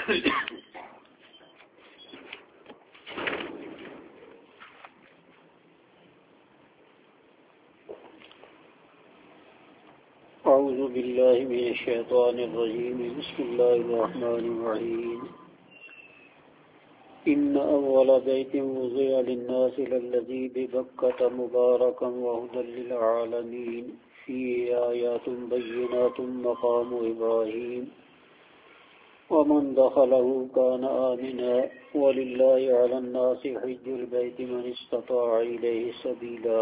أعوذ بالله من الشيطان الرجيم بسم الله الرحمن الرحيم إن أول بيت وضع للناس للذي ببكة مباركا وهدى للعالمين فيه آيات بينات مقام إبراهيم ومن دخله كان آمنا ولله على الناس حج البيت من استطاع إليه سبيلا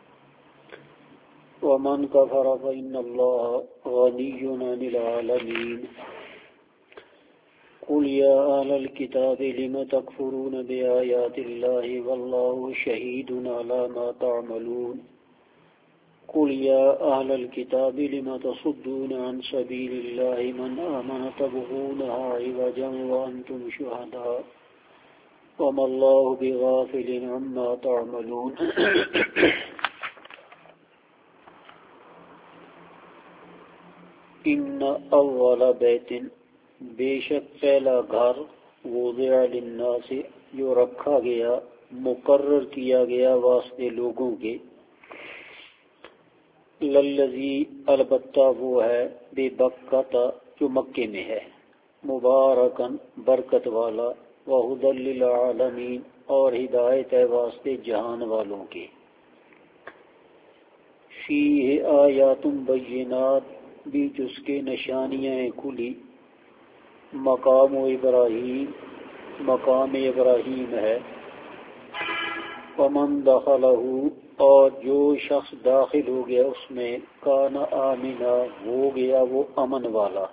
ومن كفر فإن الله غني عن العالمين قل يا أهل الكتاب لم تكفرون بآيات الله والله شهيد على ما تعملون قل يا أهل الكتاب لم تصدون عن سبيل الله من آمن تبغونها عوجا وأنتم شهداء وما الله بغافل عما تعملون ان اول بیت بے شک پہلا گھر وضع للناس جو رکھا گیا مقرر کیا گیا واسطے لوگوں کے للذی البتہ وہ ہے بے بکۃ جو مکے میں ہے مبارکن برکت والا وہدی للعالمین اور ہدایت ہے واسطے جہان والوں کے فیہ آیات بینات بیچ اس کے نشانیاں کھلی مقام ابراہیم ہے ومن دخلہ اور جو شخص داخل ہو گیا اس میں کان آمنا ہو گیا وہ امن والا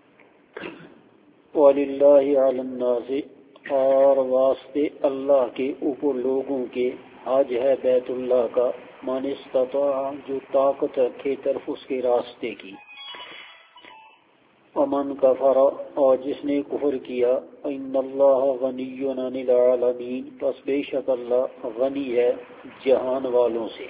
وللہ علی الناس اور واسطے اللہ کے اوپر لوگوں کے حج ہے بیت اللہ کا من استطاع جو طاقت رکھے طرف اس کے راستے کی ومن کفر اور جس نے کفر کیا ان اللہ غنی عن العالمین پس بے شک اللہ غنی ہے جہان والوں سے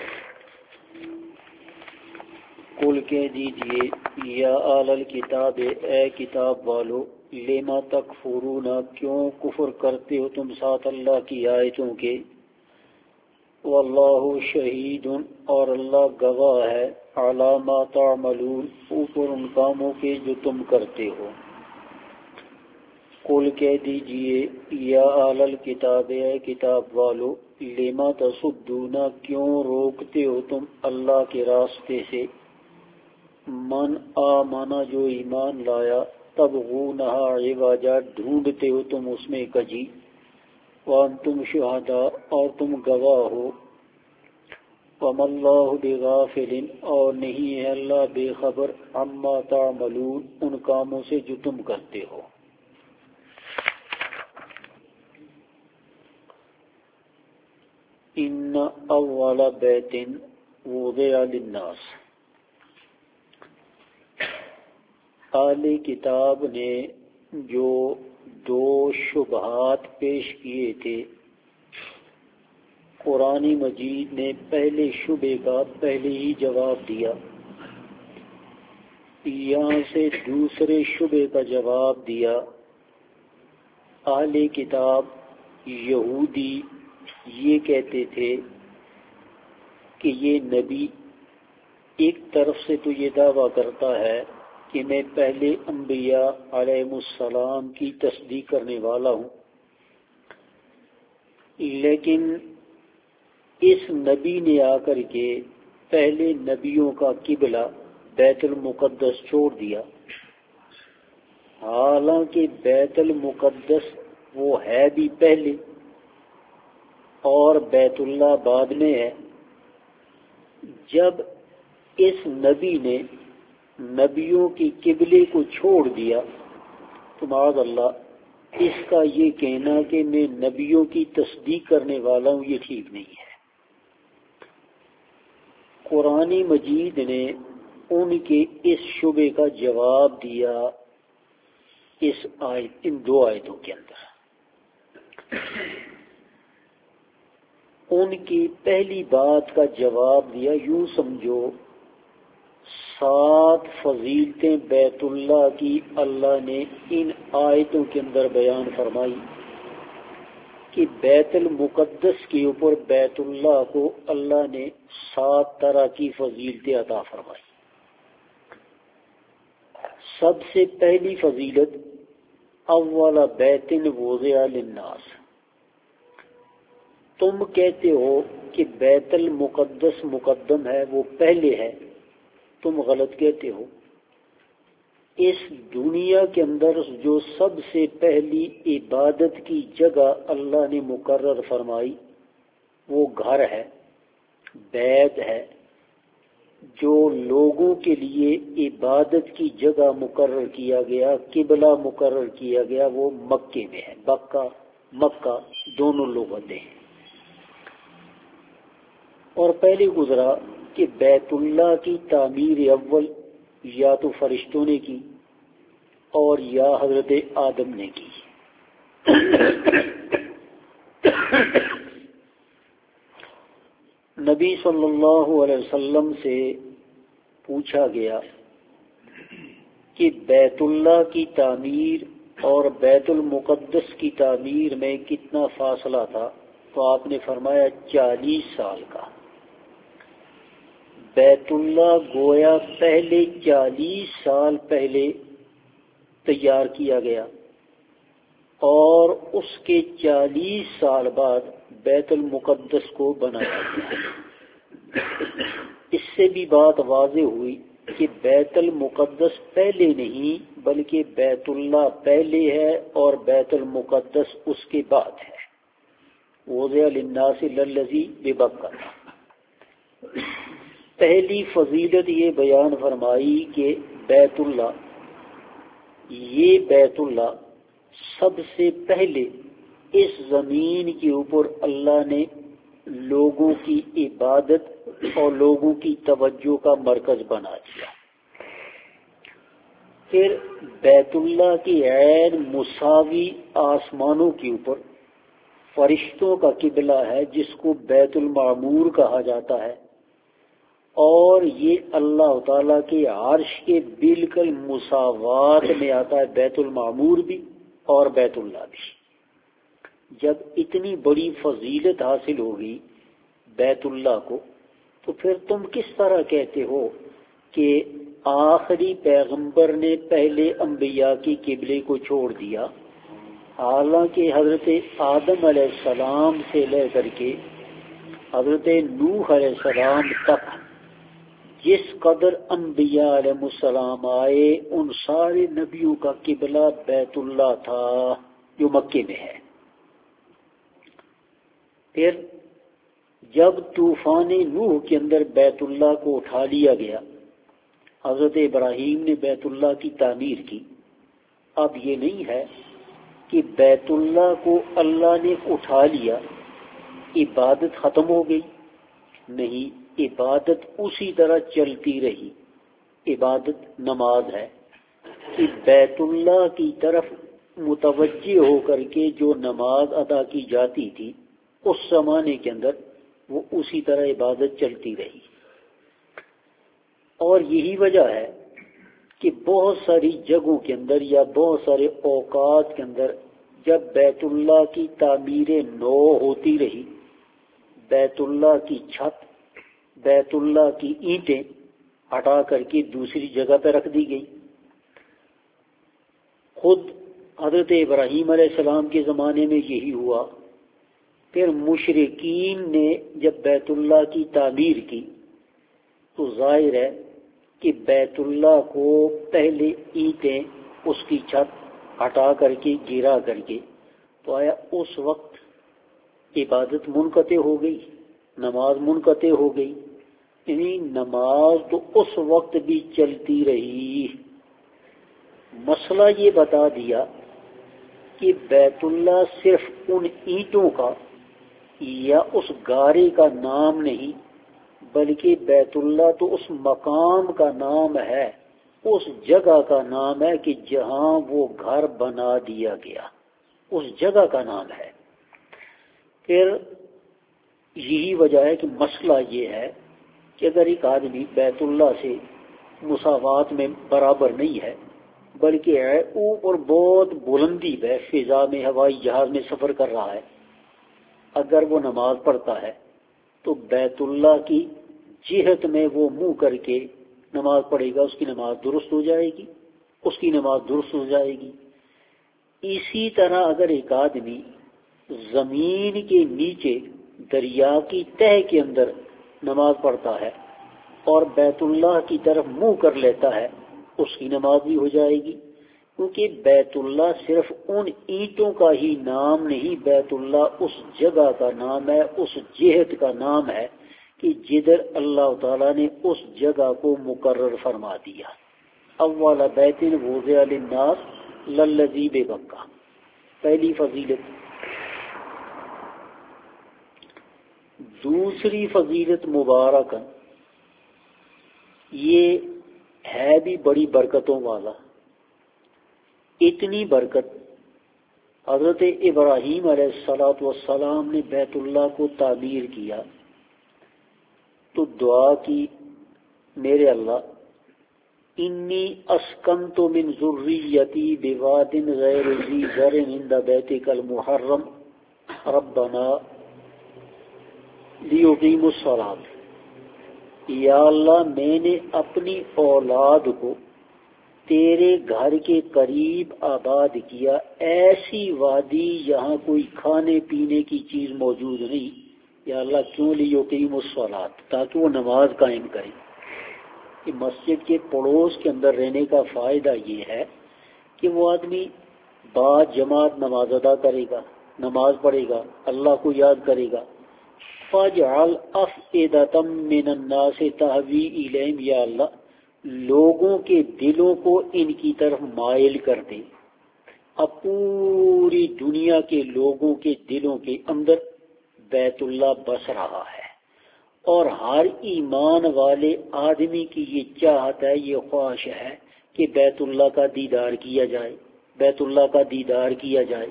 قل کہہ دیجئے یا اہل الکتاب اے کتاب والو لما تکفرون کیوں کفر کرتے ہو تم ساتھ اللہ کی آیتوں کے واللہ شہید اور اللہ گواہ ہے علی ما تعملون اوپر ان کاموں کے جو تم کرتے ہو قل کہہ دیجئے یا اہل الکتاب اے کتاب والو لما تصدون کیوں روکتے ہو تم اللہ کے راستے سے من آمنا جو ایمان لایا تبغونہا عوجا ڈھونڈتے ہو تم اس میں کجی وانتم شہداء اور تم گواہ ہو وما اللہ بغافل اور نہیں ہے اللہ بے خبر عما تعملون ان کاموں سے جو تم کرتے ہو ان اول بیت وضع للناس اہل کتاب نے جو دو شبہات پیش کیے تھے قرآن مجید نے پہلے شبے کا پہلے ہی جواب دیا یہاں سے دوسرے شبے کا جواب دیا اہل کتاب یہودی یہ کہتے تھے کہ یہ نبی ایک طرف سے تو یہ دعویٰ کرتا ہے کہ میں پہلے انبیاء علیہ السلام کی تصدیق کرنے والا ہوں لیکن اس نبی نے آ کر کے پہلے نبیوں کا قبلہ بیت المقدس چھوڑ دیا حالانکہ بیت المقدس وہ ہے بھی پہلے اور بیت اللہ بعد میں ہے جب اس نبی نے نبیوں کی قبلے کو چھوڑ دیا تو معاذ اللہ اس کا یہ کہنا کہ میں نبیوں کی تصدیق کرنے والا ہوں یہ ٹھیک نہیں ہے قرآن مجید نے ان کے اس شبے کا جواب دیا ان دو آیتوں کے اندر ان کی پہلی بات کا جواب دیا یوں سمجھو 7 فضیلتیں بیت اللہ کی اللہ نے ان آیتوں کے اندر بیان فرمائی کہ بیت المقدس کے اوپر بیت اللہ کو اللہ نے 7 طرح کی فضیلتیں عطا فرمائی۔ سب سے پہلی فضیلت اول بیت وضع للناس، تم کہتے ہو کہ بیت المقدس مقدم ہے، وہ پہلے ہے، تم غلط کہتے ہو۔ اس دنیا کے اندر جو سب سے پہلی عبادت کی جگہ اللہ نے مقرر فرمائی وہ گھر ہے، بیت ہے۔ جو لوگوں کے لیے عبادت کی جگہ مقرر کیا گیا، قبلہ مقرر کیا گیا، وہ مکے میں ہے۔ مکہ دونوں لغتیں ہیں۔ اور پہلے گزرا کہ بیت اللہ کی تعمیر اول یا تو فرشتوں نے کی اور یا حضرت آدم نے کی۔ نبی صلی اللہ علیہ وسلم سے پوچھا گیا کہ بیت اللہ کی تعمیر اور بیت المقدس کی تعمیر میں کتنا فاصلہ تھا، تو آپ نے فرمایا 40 سال کا۔ بیت اللہ گویا پہلے 40 سال پہلے تیار کیا گیا اور اس کے 40 سال بعد بیت المقدس کو بنایا گیا۔ اس سے بھی بات واضح ہوئی کہ بیت المقدس پہلے نہیں بلکہ بیت اللہ پہلے ہے اور بیت المقدس اس کے بعد ہے۔ وضع للناس للذی ببکہ، پہلی فضیلت یہ بیان فرمائی کہ بیت اللہ سب سے پہلے اس زمین کے اوپر اللہ نے لوگوں کی عبادت اور لوگوں کی توجہ کا مرکز بنا دیا۔ پھر بیت اللہ کی عین مساوی آسمانوں کے اوپر فرشتوں کا قبلہ ہے جس کو بیت المعمور کہا جاتا ہے، اور یہ اللہ تعالیٰ کے عرش کے بالکل مساوات میں آتا ہے، بیت المعمور بھی اور بیت اللہ بھی۔ جب اتنی بڑی فضیلت حاصل ہوگی بیت اللہ کو، تو پھر تم کس طرح کہتے ہو کہ آخری پیغمبر نے پہلے انبیاء کی قبلے کو چھوڑ دیا، حالانکہ حضرت آدم علیہ السلام سے لے کر کے حضرت نوح علیہ السلام تک جس قدر انبیاء علیہ السلام آئے ان سارے نبیوں کا قبلہ بیت اللہ تھا جو مکے میں ہے۔ پھر جب طوفان نوح کے اندر بیت اللہ کو اٹھا لیا گیا، حضرت ابراہیم نے بیت اللہ کی تعمیر کی۔ اب یہ نہیں ہے کہ بیت اللہ کو اللہ نے اٹھا لیا، عبادت ختم ہو گئی، نہیں، عبادت اسی طرح چلتی رہی۔ عبادت نماز ہے کہ بیت اللہ کی طرف متوجہ ہو کر کے جو نماز ادا کی جاتی تھی اس زمانے کے اندر وہ اسی طرح عبادت چلتی رہی۔ اور یہی وجہ ہے کہ بہت ساری جگہوں کے اندر یا بہت سارے اوقات کے اندر جب بیت اللہ کی تعمیریں نو ہوتی رہی، بیت اللہ کی چھت، بیت اللہ کی اینٹیں ہٹا کر کے دوسری جگہ پہ رکھ دی گئی۔ خود حضرت ابراہیم علیہ السلام کے زمانے میں یہی ہوا۔ پھر مشرکین نے جب بیت اللہ کی تعمیر کی تو ظاہر ہے کہ بیت اللہ کو پہلے اینٹیں اس کی چھت ہٹا کر کے گرا کر کے، تو آیا اس وقت عبادت منقطع ہو گئی، نماز منقطع ہو گئی؟ یعنی نماز تو اس وقت بھی چلتی رہی۔ مسئلہ یہ بتا دیا کہ بیت اللہ صرف ان اینٹوں کا یا اس گارے کا نام نہیں بلکہ بیت اللہ تو اس مقام کا نام ہے، اس جگہ کا نام ہے کہ جہاں وہ گھر بنا دیا گیا، اس جگہ کا نام ہے۔ پھر یہی وجہ ہے کہ مسئلہ یہ ہے کہ اگر ایک آدمی بیت اللہ سے مساوات میں برابر نہیں ہے، بلکہ ہے اوپر بہت بلندی ہے، فضا میں ہوائی جہاز میں سفر کر رہا ہے، اگر وہ نماز پڑھتا ہے تو بیت اللہ کی جہت میں وہ منہ کر کے نماز پڑھے گا، اس کی نماز درست ہو جائے گی، اس کی نماز درست ہو جائے گی۔ اسی طرح اگر ایک آدمی زمین کے نیچے دریا کی تہ کے اندر نماز پڑھتا ہے اور بیت اللہ کی طرف منہ کر لیتا ہے، اس کی نماز بھی ہو جائے گی، کیونکہ بیت اللہ صرف ان اینٹوں کا ہی نام نہیں، بیت اللہ اس جگہ کا نام ہے، اس جہت کا نام ہے کہ جدھر اللہ تعالیٰ نے اس جگہ کو مقرر فرما دیا۔ اول بیت وضع للناس للذی ببکہ، پہلی فضیلت۔ دوسری فضیلت مبارک، یہ ہے بھی بڑی برکتوں والا، اتنی برکت حضرت ابراہیم علیہ السلام نے بیت اللہ کو تعمیر کیا تو دعا کی، میرے اللہ انی اسکنت من ذریتی بواد غیر ذی زرع عند بیتک المحرم ربنا لیقیموا الصلاۃ، یا اللہ میں نے اپنی اولاد کو تیرے گھر کے قریب آباد کیا، ایسی وادی جہاں کوئی کھانے پینے کی چیز موجود نہیں، یا اللہ کیوں لیقیموا الصلاۃ، تاکہ وہ نماز قائم کریں۔ کہ مسجد کے پڑوس کے اندر رہنے کا فائدہ یہ ہے کہ وہ آدمی با جماعت نماز ادا کرے گا، نماز پڑھے گا، اللہ کو یاد کرے گا۔ فَاجْعَلْ أَفْئِدَةً مِّنَ النَّاسِ تَهْوِي إِلَيْهِمْ، یا اللہ لوگوں کے دلوں کو ان کی طرف مائل کر دے۔ اب پوری دنیا کے لوگوں کے دلوں کے اندر بیت اللہ بس رہا ہے، اور ہر ایمان والے آدمی کی یہ چاہت ہے، یہ خواہش ہے کہ بیت اللہ کا دیدار کیا جائے، بیت اللہ کا دیدار کیا جائے۔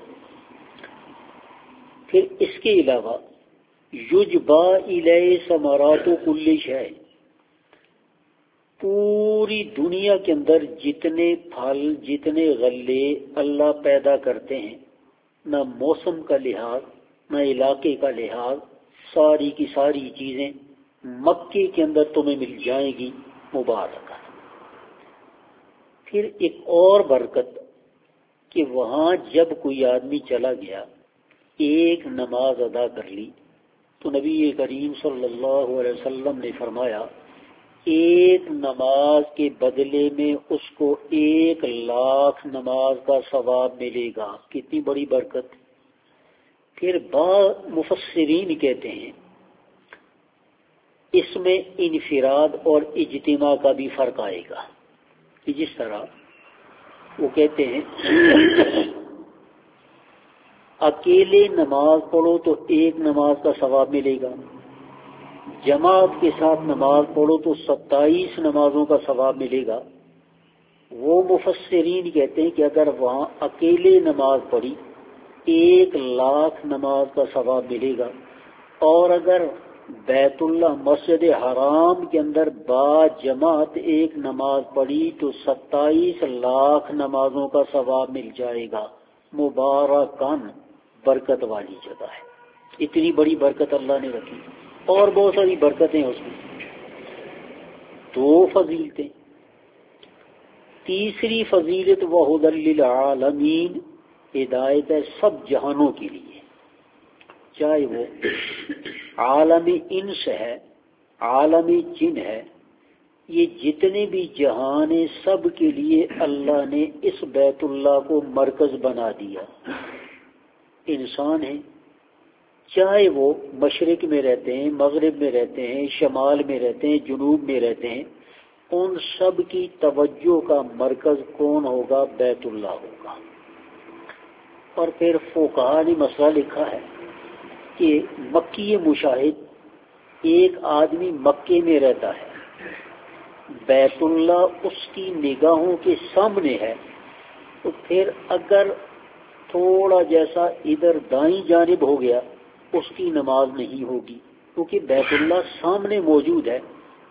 پھر اس کے علاوہ یجبا الیہ ثمرات کل شیء، پوری دنیا کے اندر جتنے پھل جتنے غلے اللہ پیدا کرتے ہیں، نہ موسم کا لحاظ نہ علاقے کا لحاظ، ساری کی ساری چیزیں مکے کے اندر تمہیں مل جائیں گی مبارک۔ پھر ایک اور برکت کہ وہاں جب کوئی آدمی چلا گیا ایک نماز ادا کر لی تو نبی کریم صلی اللہ علیہ وسلم نے فرمایا ایک نماز کے بدلے میں اس کو 1,00,000 نماز کا ثواب ملے گا۔ کتنی بڑی برکت۔ پھر بعض مفسرین کہتے ہیں اس میں انفراد اور اجتماع کا بھی فرق آئے گا، کہ جس طرح وہ کہتے ہیں اکیلے نماز پڑھو تو 1 نماز کا ثواب ملے گا، جماعت کے ساتھ نماز پڑھو تو 27 نمازوں کا ثواب ملے گا۔ وہ مفسرین کہتے ہیں کہ اگر وہاں اکیلے نماز پڑھی 1,00,000 نماز کا ثواب ملے گا، اور اگر بیت اللہ مسجد حرام کے اندر با جماعت 1 نماز پڑھی تو 27,00,000 نمازوں کا ثواب مل جائے گا۔ مبارکان، برکت والی جگہ ہے، اتنی بڑی برکت اللہ نے رکھی، اور بہت ساری برکتیں اس میں۔ 2 فضیلتیں۔ تیسری فضیلت وَهُدًى لِّلْعَالَمِينَ، ہدایت ہے سب جہانوں کے لیے، چاہے وہ عالم انس ہے، عالم جن ہے، یہ جتنے بھی جہان ہیں سب کے لیے اللہ نے اس بیت اللہ کو مرکز بنا دیا۔ انسان ہیں چاہے وہ مشرق میں رہتے ہیں، مغرب میں رہتے ہیں، شمال میں رہتے ہیں، جنوب میں رہتے ہیں، ان سب کی توجہ کا مرکز کون ہوگا؟ بیت اللہ ہوگا۔ اور پھر فقہاء نے مسئلہ لکھا ہے کہ مکی مشاہد، ایک آدمی مکے میں رہتا ہے، بیت اللہ اس کی نگاہوں کے سامنے ہے، تو پھر اگر تھوڑا جیسا ادھر دائیں جانب ہو گیا اس کی نماز نہیں ہوگی، کیونکہ بیت اللہ سامنے موجود ہے،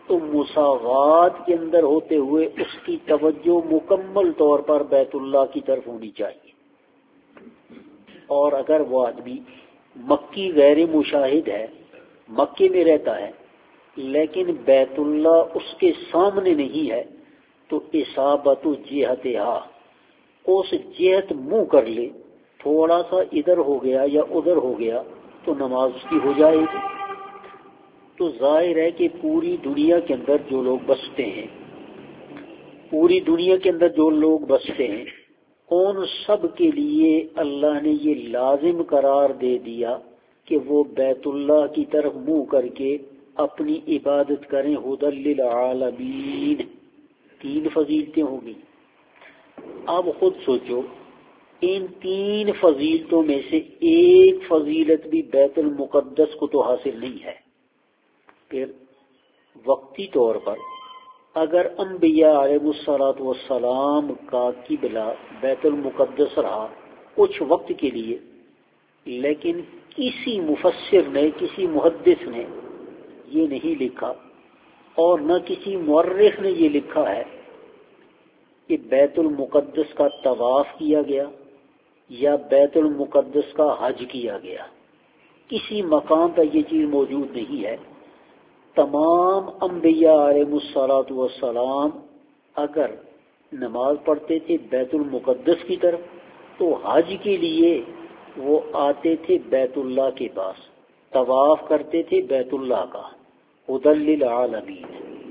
تو مساوات کے اندر ہوتے ہوئے اس کی توجہ مکمل طور پر بیت اللہ کی طرف ہونی چاہیے. اور اگر وہ آدمی مکی غیر مشاہد ہے، مکے میں رہتا ہے لیکن بیت اللہ اس کے سامنے نہیں ہے، تو اصابت جہتہا، اس جہت منہ کر لے، تھوڑا سا ادھر ہو گیا یا ادھر ہو گیا تو نماز اس کی ہو جائے گی. تو ظاہر ہے کہ پوری دنیا کے اندر جو لوگ بستے ہیں، پوری دنیا کے اندر جو لوگ بستے ہیں، ان سب کے لیے اللہ نے یہ لازم قرار دے دیا کہ وہ بیت اللہ کی طرف منہ کر کے اپنی عبادت کریں. ہدی للعالمین، 3 فضیلتیں ہوں گی. اب خود سوچو، ان 3 فضیلتوں میں سے ایک فضیلت بھی بیت المقدس کو تو حاصل نہیں ہے. پھر وقتی طور پر اگر انبیاء علیہ الصلوۃ والسلام کا قبلہ بیت المقدس رہا کچھ وقت کے لیے، لیکن کسی مفسر نے، کسی محدث نے یہ نہیں لکھا اور نہ کسی مورخ نے یہ لکھا ہے کہ بیت المقدس کا طواف کیا گیا یا بیت المقدس کا حج کیا گیا. کسی مقام پر یہ چیز موجود نہیں ہے. تمام انبیاء علیہ الصلوۃ والسلام اگر نماز پڑھتے تھے بیت المقدس کی طرف تو حج کے لیے وہ آتے تھے بیت اللہ کے پاس، طواف کرتے تھے بیت اللہ کا. ہدی للعالمین.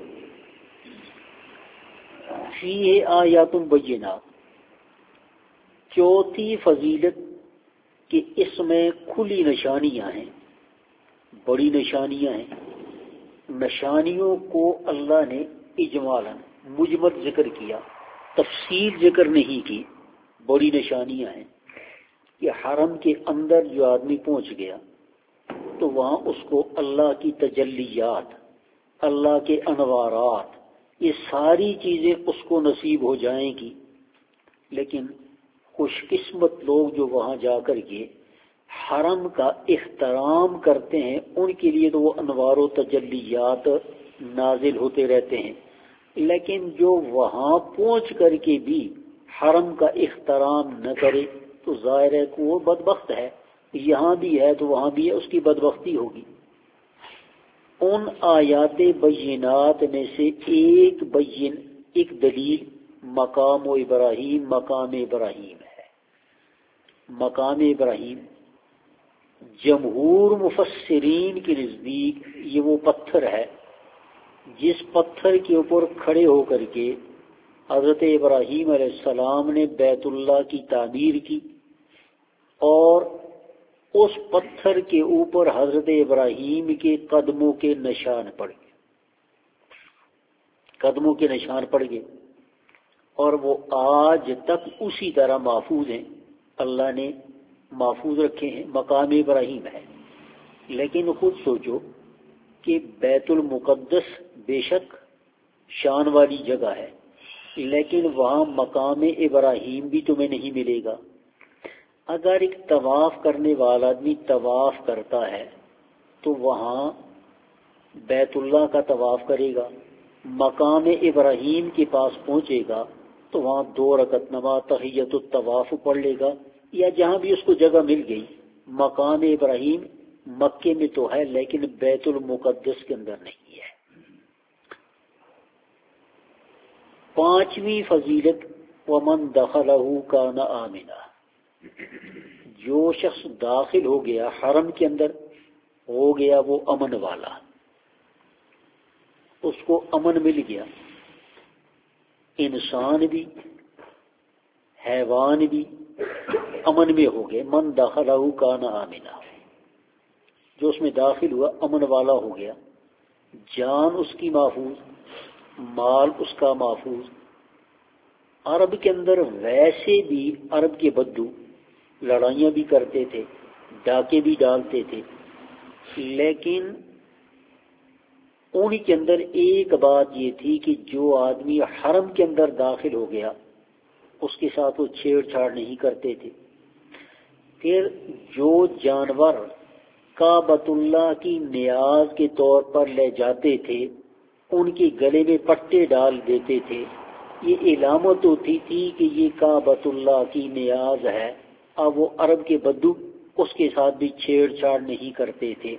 فیہ آیات بینات، چوتھی فضیلت کہ اس میں کھلی نشانیاں ہیں، بڑی نشانیاں ہیں. نشانیوں کو اللہ نے اجمالاً مجمل ذکر کیا، تفصیل ذکر نہیں کی. بڑی نشانیاں ہیں کہ حرم کے اندر جو آدمی پہنچ گیا تو وہاں اس کو اللہ کی تجلیات، اللہ کے انوارات، یہ ساری چیزیں اس کو نصیب ہو جائیں گی. لیکن خوش قسمت لوگ جو وہاں جا کر کے حرم کا احترام کرتے ہیں، ان کے لیے تو وہ انوار و تجلیات نازل ہوتے رہتے ہیں. لیکن جو وہاں پہنچ کر کے بھی حرم کا احترام نہ کرے تو ظاہر ہے کہ وہ بدبخت ہے. یہاں بھی ہے تو وہاں بھی ہے، اس کی بدبختی ہوگی. ان آیات بینات میں سے ایک دلیل مقام ابراہیم، مقام ابراہیم ہے. مقام ابراہیم جمہور مفسرین کے نزدیک یہ وہ پتھر ہے جس پتھر کے اوپر کھڑے ہو کر کے حضرت ابراہیم علیہ السلام نے بیت اللہ کی تعمیر کی، اور اس پتھر کے اوپر حضرت ابراہیم کے قدموں کے نشان پڑ گئے، قدموں کے نشان پڑ گئے، اور وہ آج تک اسی طرح محفوظ ہیں. اللہ نے محفوظ رکھے ہیں. مقام ابراہیم ہے. لیکن خود سوچو کہ بیت المقدس بے شک شان والی جگہ ہے، لیکن وہاں مقام ابراہیم بھی تمہیں نہیں ملے گا. اگر ایک طواف کرنے والا آدمی طواف کرتا ہے تو وہاں بیت اللہ کا طواف کرے گا، مقام ابراہیم کے پاس پہنچے گا تو وہاں 2 رکعت نماز تحیۃ الطواف پڑھ لے گا، یا جہاں بھی اس کو جگہ مل گئی. مقام ابراہیم مکے میں تو ہے لیکن بیت المقدس کے اندر نہیں ہے. 5ویں فضیلت ومن دخلہ کان آمنا، جو شخص داخل ہو گیا حرم کے اندر ہو گیا وہ امن والا، اس کو امن مل گیا. انسان بھی حیوان بھی امن میں ہو گئے. من دخلہ کان آمنا، جو اس میں داخل ہوا امن والا ہو گیا. جان اس کی محفوظ، مال اس کا محفوظ. عرب کے اندر ویسے بھی عرب کے بدو لڑائیاں بھی کرتے تھے، ڈاکے بھی ڈالتے تھے، لیکن ان کے اندر ایک بات یہ تھی کہ جو آدمی حرم کے اندر داخل ہو گیا اس کے ساتھ وہ چھیڑ چھاڑ نہیں کرتے تھے. پھر جو جانور کعبۃ اللہ کی نیاز کے طور پر لے جاتے تھے ان کے گلے میں پٹے ڈال دیتے تھے. یہ علامت ہوتی تھی کہ یہ کعبۃ اللہ کی نیاز ہے. اب وہ عرب کے بدو اس کے ساتھ بھی چھیڑ چھاڑ نہیں کرتے تھے.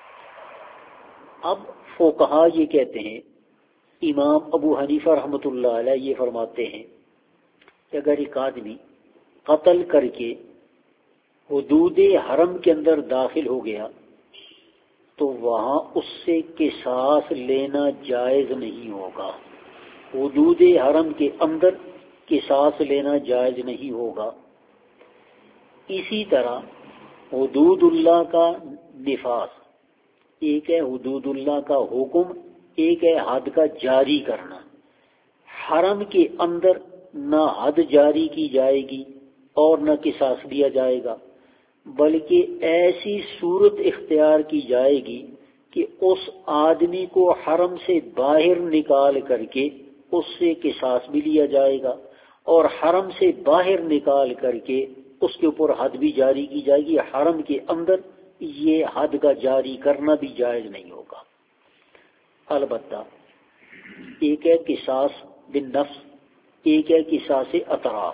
اب فقہا یہ کہتے ہیں، امام ابو حنیفہ رحمۃ اللہ علیہ یہ فرماتے ہیں کہ اگر ایک آدمی قتل کر کے حدود حرم کے اندر داخل ہو گیا تو وہاں اس سے قصاص لینا جائز نہیں ہوگا. حدود حرم کے اندر قصاص لینا جائز نہیں ہوگا. اسی طرح حدود اللہ کا نفاذ، ایک ہے حدود اللہ کا حکم، ایک ہے حد کا جاری کرنا. حرم کے اندر نہ حد جاری کی جائے گی اور نہ قصاص لیا جائے گا، بلکہ ایسی صورت اختیار کی جائے گی کہ اس آدمی کو حرم سے باہر نکال کر کے اس سے قصاص بھی لیا جائے گا، اور حرم سے باہر نکال کر کے اس کے اوپر حد بھی جاری کی جائے گی. حرم کے اندر یہ حد کا جاری کرنا بھی جائز نہیں ہوگا. البتہ ایک ہے قصاص بالنفس، ایک ہے قصاص اطراف.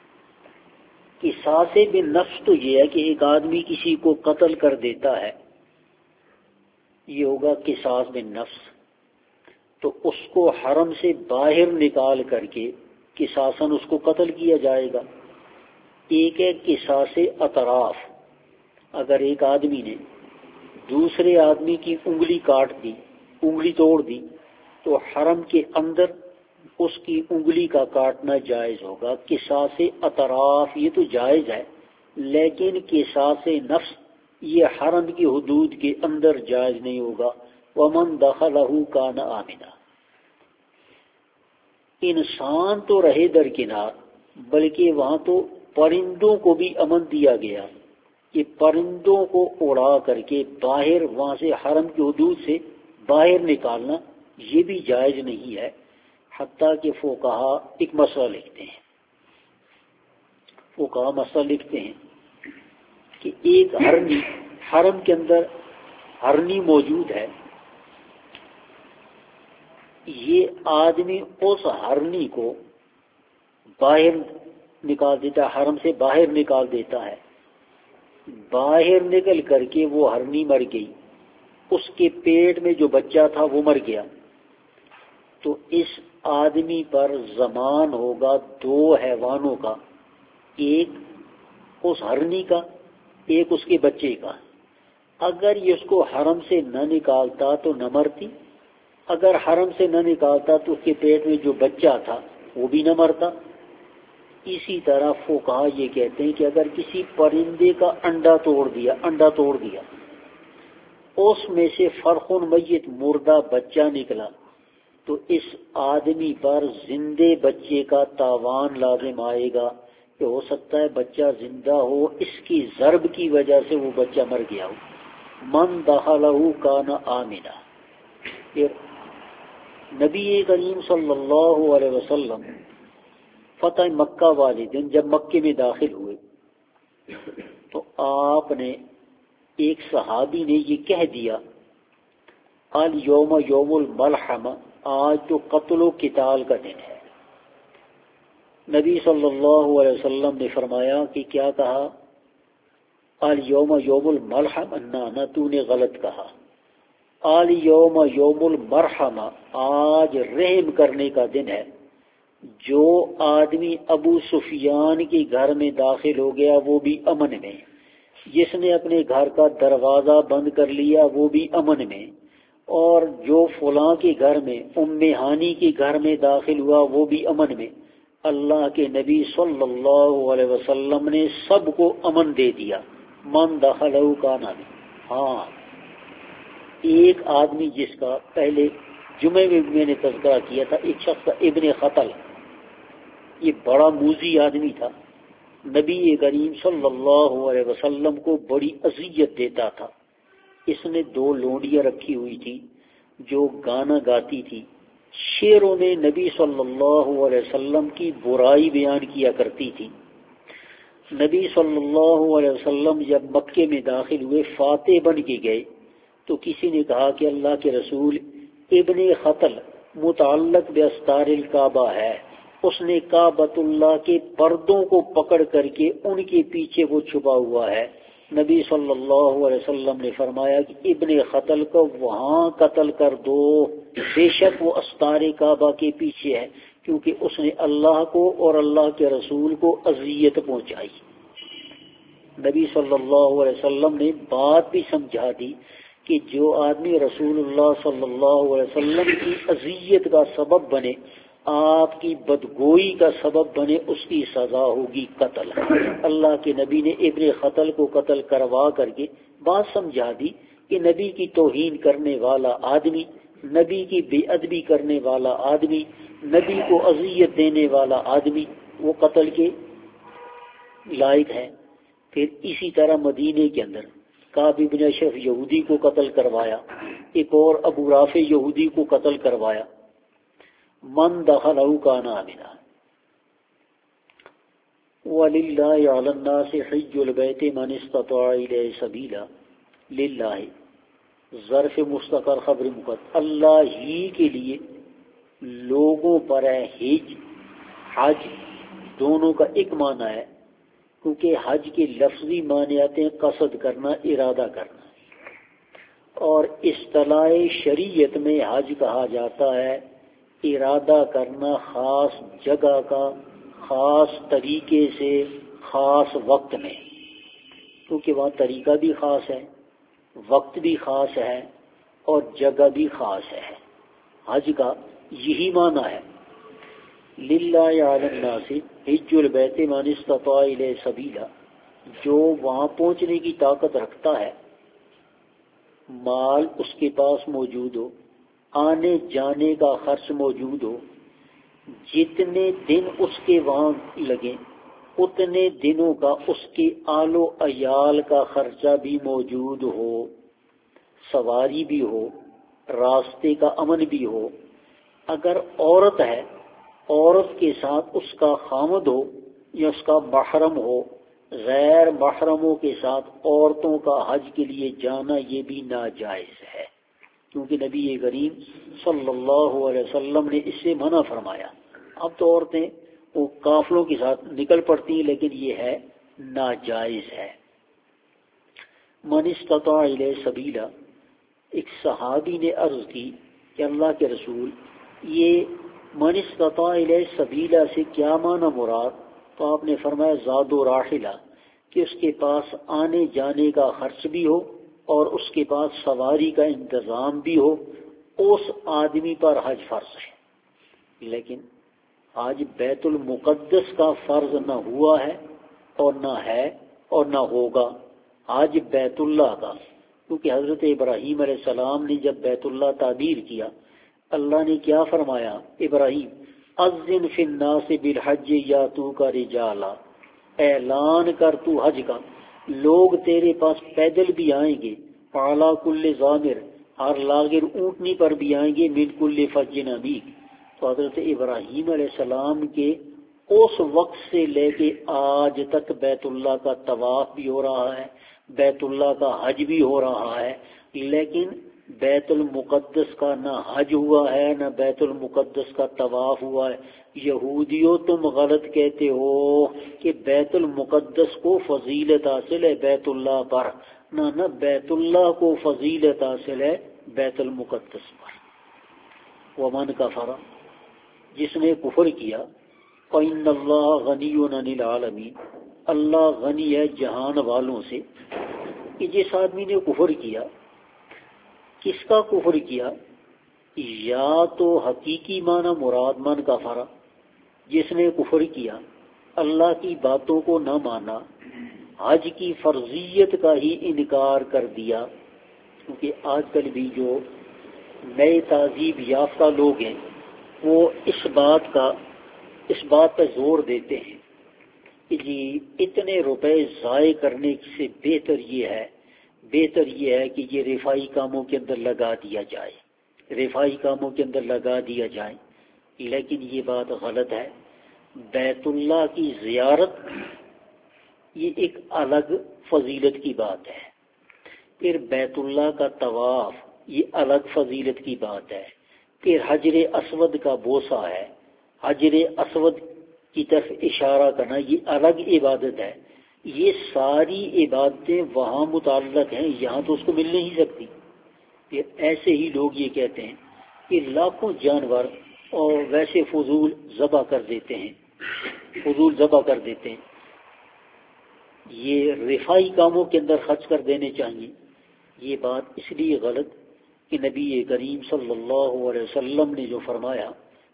قصاص بالنفس تو یہ ہے کہ ایک آدمی کسی کو قتل کر دیتا ہے، یہ ہوگا قصاص بالنفس. تو اس کو حرم سے باہر نکال کر کے قصاصاً اس کو قتل کیا جائے گا. ایک ہے قصاص اطراف. اگر ایک آدمی نے دوسرے آدمی کی انگلی کاٹ دی، انگلی توڑ دی، تو حرم کے اندر اس کی انگلی کا کاٹنا جائز ہوگا. قصاص اطراف یہ تو جائز ہے، لیکن قصاص نفس یہ حرم کی حدود کے اندر جائز نہیں ہوگا. ومن دخلہ کان آمنا. انسان تو رہے درکنار، بلکہ وہاں تو پرندوں کو بھی امن دیا گیا کہ پرندوں کو اڑا کر کے باہر وہاں سے حرم کی حدود سے باہر نکالنا یہ بھی جائز نہیں ہے. حتیٰ کہ فقہا ایک مسئلہ لکھتے ہیں، فقہا مسئلہ لکھتے ہیں کہ ایک ہرنی حرم کے اندر ہرنی موجود ہے، یہ آدمی اس ہرنی کو باہر نکال دیتا ہے، حرم سے باہر نکال دیتا ہے. باہر نکل کر کے وہ ہرنی مر گئی، اس کے پیٹ میں جو بچہ تھا وہ مر گیا. تو اس آدمی پر ضمان ہوگا دو حیوانوں کا، ایک اس ہرنی کا، ایک اس کے بچے کا. اگر یہ اس کو حرم سے نہ نکالتا تو نہ مرتی، اگر حرم سے نہ نکالتا تو اس کے پیٹ میں جو بچہ تھا وہ بھی نہ مرتا. اسی طرح فقہا یہ کہتے ہیں کہ اگر کسی پرندے کا انڈا توڑ دیا اس میں سے فرخن میت مردہ بچہ نکلا تو اس آدمی پر زندے بچے کا تاوان لازم آئے گا کہ ہو سکتا ہے بچہ زندہ ہو، اس کی ضرب کی وجہ سے وہ بچہ مر گیا ہو. من دخلہ کان آمنا. پھر نبی کریم صلی اللہ علیہ وسلم فتح مکہ والے دن جب مکے میں داخل ہوئے تو آپ نے ایک صحابی نے یہ کہہ دیا، الیوم یوم الملحمہ، آج تو قتل و قتال کا دن ہے. نبی صلی اللہ علیہ وسلم نے فرمایا کہ کیا کہا؟ الیوم یوم الملحمہ. نہ تو نے غلط کہا. الیوم یوم المرحمہ، آج رحم کرنے کا دن ہے. جو آدمی ابو سفیان کے گھر میں داخل ہو گیا وہ بھی امن میں، جس نے اپنے گھر کا دروازہ بند کر لیا وہ بھی امن میں، اور جو فلاں کے گھر میں ام ہانی کے گھر میں داخل ہوا وہ بھی امن میں. اللہ کے نبی صلی اللہ علیہ وسلم نے سب کو امن دے دیا. من دخلہ کان آمنا. ہاں، ایک آدمی جس کا پہلے جمعے میں میں نے تذکرہ کیا تھا، ایک شخص کا ابن قتل، یہ بڑا موذی آدمی تھا، نبی کریم صلی اللہ علیہ وسلم کو بڑی اذیت دیتا تھا. اس نے 2 لونڈیاں رکھی ہوئی تھی جو گانا گاتی تھی. شعروں میں نبی صلی اللہ علیہ وسلم کی برائی بیان کیا کرتی تھی. نبی صلی اللہ علیہ وسلم جب مکے میں داخل ہوئے فاتح بن کے گئے تو کسی نے کہا کہ اللہ کے رسول ابن خطل متعلق باستار الکعبہ ہے، اس نے کعبۃ اللہ کے پردوں کو پکڑ کر کے ان کے پیچھے وہ چھپا ہوا ہے۔ نبی صلی اللہ علیہ وسلم نے فرمایا کہ ابن خطل کو وہاں قتل کر دو، بے شک وہ استار کعبہ کے پیچھے ہے، کیونکہ اس نے اللہ کو اور اللہ کے رسول کو اذیت پہنچائی۔ نبی صلی اللہ علیہ وسلم نے بات بھی سمجھا دی کہ جو آدمی رسول اللہ صلی اللہ علیہ وسلم کی اذیت کا سبب بنے، آپ کی بدگوئی کا سبب بنے، اس کی سزا ہوگی قتل۔ اللہ کے نبی نے ابن خطل کو قتل کروا کر کے بات سمجھا دی کہ نبی کی توہین کرنے والا آدمی، نبی کی بے ادبی کرنے والا آدمی، نبی کو اذیت دینے والا آدمی وہ قتل کے لائق ہے۔ پھر اسی طرح مدینے کے اندر کعب بن اشرف یہودی کو قتل کروایا، ایک اور ابو رافع یہودی کو قتل کروایا۔ من دخلہ کان آمنا وَلِلَّهِ عَلَى النَّاسِ حِجُّ الْبَيْتِ مَنِ اسْتَطَاعَ إِلَيْهِ سَبِيلًا، للہ ظرف مستقر خبر مقدر، اللہ ہی کے لیے لوگوں پر ہے حج دونوں کا ایک معنی ہے، کیونکہ حج کے لفظی معنی آتے ہیں قصد کرنا، ارادہ کرنا، اور اصطلاح شریعت میں حج کہا جاتا ہے ارادہ کرنا خاص جگہ کا، خاص طریقے سے، خاص وقت میں، کیونکہ وہاں طریقہ بھی خاص ہے، وقت بھی خاص ہے اور جگہ بھی خاص ہے۔ حج کا یہی معنی ہے۔ للہ علی الناس حج البیت من استطاع الیہ سبیلا، جو وہاں پہنچنے کی طاقت رکھتا ہے، مال اس کے پاس موجود ہو، آنے جانے کا خرچ موجود ہو، جتنے دن اس کے وہاں لگیں اتنے دنوں کا اس کے آل و عیال کا خرچہ بھی موجود ہو، سواری بھی ہو، راستے کا امن بھی ہو۔ اگر عورت ہے، عورت کے ساتھ اس کا خامد ہو یا اس کا محرم ہو، غیر محرموں کے ساتھ عورتوں کا حج کے لیے جانا یہ بھی ناجائز ہے، کیونکہ نبی کریم صلی اللہ علیہ وسلم نے اس سے منع فرمایا۔ اب تو عورتیں وہ قافلوں کے ساتھ نکل پڑتی ہیں، لیکن یہ ہے ناجائز ہے۔ من استطاع الیہ سبیلا، ایک صحابی نے عرض کی کہ اللہ کے رسول، یہ من استطاع الیہ سبیلا سے کیا معنی مراد؟ تو آپ نے فرمایا زاد و راحلہ، کہ اس کے پاس آنے جانے کا خرچ بھی ہو اور اس کے پاس سواری کا انتظام بھی ہو، اس آدمی پر حج فرض ہے۔ لیکن آج بیت المقدس کا فرض نہ ہوا ہے اور نہ ہے اور نہ ہوگا، آج بیت اللہ کا، کیونکہ حضرت ابراہیم علیہ السلام نے جب بیت اللہ تعمیر کیا، اللہ نے کیا فرمایا؟ ابراہیم اذن فی الناس بالحج یاتوک رجالا، اعلان کر تو حج کا، لوگ تیرے پاس پیدل بھی آئیں گے، اعلیٰ کل ضامر، ہر لاغر اونٹنی پر بھی آئیں گے، من کل فج عمیق۔ تو حضرت ابراہیم علیہ السلام کے اس وقت سے لے کے آج تک بیت اللہ کا طواف بھی ہو رہا ہے، بیت اللہ کا حج بھی ہو رہا ہے، لیکن بیت المقدس کا نہ حج ہوا ہے نہ بیت المقدس کا طواف ہوا ہے۔ یہودیوں تم غلط کہتے ہو کہ بیت المقدس کو فضیلت حاصل ہے بیت اللہ پر، نہ بیت اللہ کو فضیلت حاصل ہے بیت المقدس پر۔ ومن کفر، جس نے کفر کیا، فإن اللہ غنی عن العالمین، اللہ غنی ہے جہان والوں سے۔ کہ جس آدمی نے کفر کیا، کس کا کفر کیا؟ یا تو حقیقی معنی مراد من کفر، جس نے کفر کیا، اللہ کی باتوں کو نہ مانا، حج کی فرضیت کا ہی انکار کر دیا، کیونکہ آج کل بھی جو نئے تہذیب یافتہ لوگ ہیں وہ اس بات پہ زور دیتے ہیں کہ جی اتنے روپے ضائع کرنے سے بہتر یہ ہے کہ یہ رفاہی کاموں کے اندر لگا دیا جائے، لیکن یہ بات غلط ہے۔ بیت اللہ کی زیارت یہ ایک الگ فضیلت کی بات ہے، پھر بیت اللہ کا طواف یہ الگ فضیلت کی بات ہے، پھر حجر اسود کا بوسہ ہے، حجر اسود کی طرف اشارہ کرنا، یہ الگ عبادت ہے۔ یہ ساری عبادتیں وہاں متعلق ہیں، یہاں تو اس کو مل نہیں سکتی۔ پھر ایسے ہی لوگ یہ کہتے ہیں کہ لاکھوں جانور اور ویسے فضول ذبح کر دیتے ہیں، فضول ذبح کر دیتے ہیں، یہ رفائی کاموں کے اندر خرچ کر دینے چاہیے۔ یہ بات اس لیے غلط کہ نبی کریم صلی اللہ علیہ وسلم نے جو فرمایا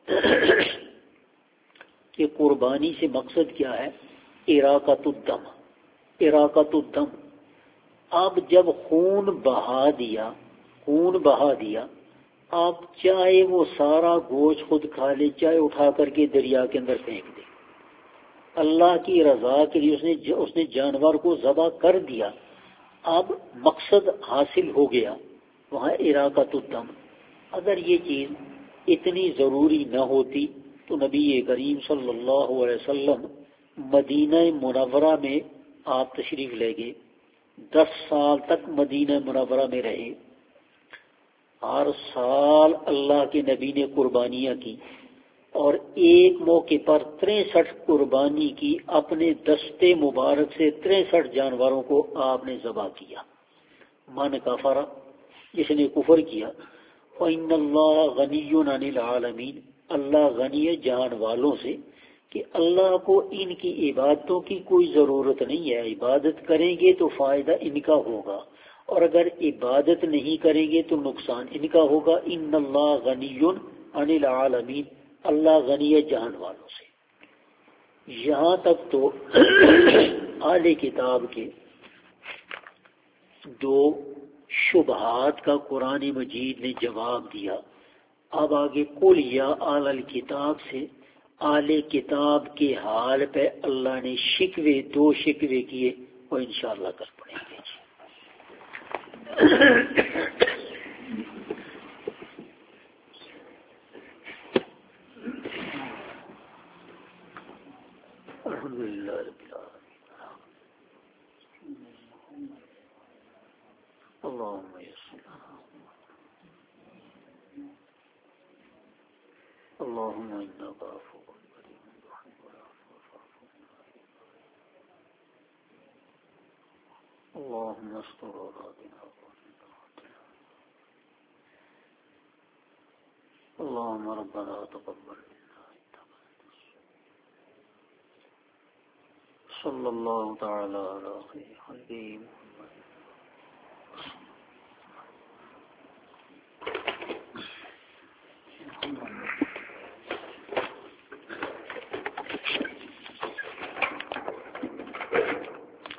کہ قربانی سے مقصد کیا ہے؟ اراقۃ الدم، اراقۃ الدم۔ اب جب خون بہا دیا آپ چاہے وہ سارا گوشت خود کھا لے، چاہے اٹھا کر کے دریا کے اندر پھینک دے، اللہ کی رضا کے لیے اس نے جانور کو ذبح کر دیا، اب مقصد حاصل ہو گیا، وہاں اراقۃ الدم۔ اگر یہ چیز اتنی ضروری نہ ہوتی تو نبی کریم صلی اللہ علیہ وسلم مدینہ منورہ میں آپ تشریف لے گئے، 10 سال تک مدینہ منورہ میں رہے، ہر سال اللہ کے نبی نے قربانیاں کی، اور ایک موقع پر 63 قربانی کی، اپنے دستے مبارک سے 63 جانوروں کو آپ نے ذبح کیا۔ من کفر، جس نے کفر کیا، فإن اللہ غنی عن العالمین، اللہ غنی ہے جہان والوں سے، کہ اللہ کو ان کی عبادتوں کی کوئی ضرورت نہیں ہے، عبادت کریں گے تو فائدہ ان کا ہوگا، اور اگر عبادت نہیں کریں گے تو نقصان ان کا ہوگا۔ ان اللہ غنی عن العالمین، اللہ غنی ہے جہان والوں سے۔ یہاں تک تو اہل کتاب کے 2 شبہات کا قرآن مجید نے جواب دیا۔ اب آگے قل یا اہل الکتاب سے اہل کتاب کے حال پہ اللہ نے 2 شکوے کیے، وہ انشاءاللہ کل پڑھیں گے۔ الحمدللہ رب العالمین، اللہم یسر، اللہم انک عفو کریم تحب العفو فاعف عنا، اللہم استر عوراتنا اللہم ربنا تقبل منا انک انت السمیع۔ صلی اللہ تعالی علی خیر خلقہ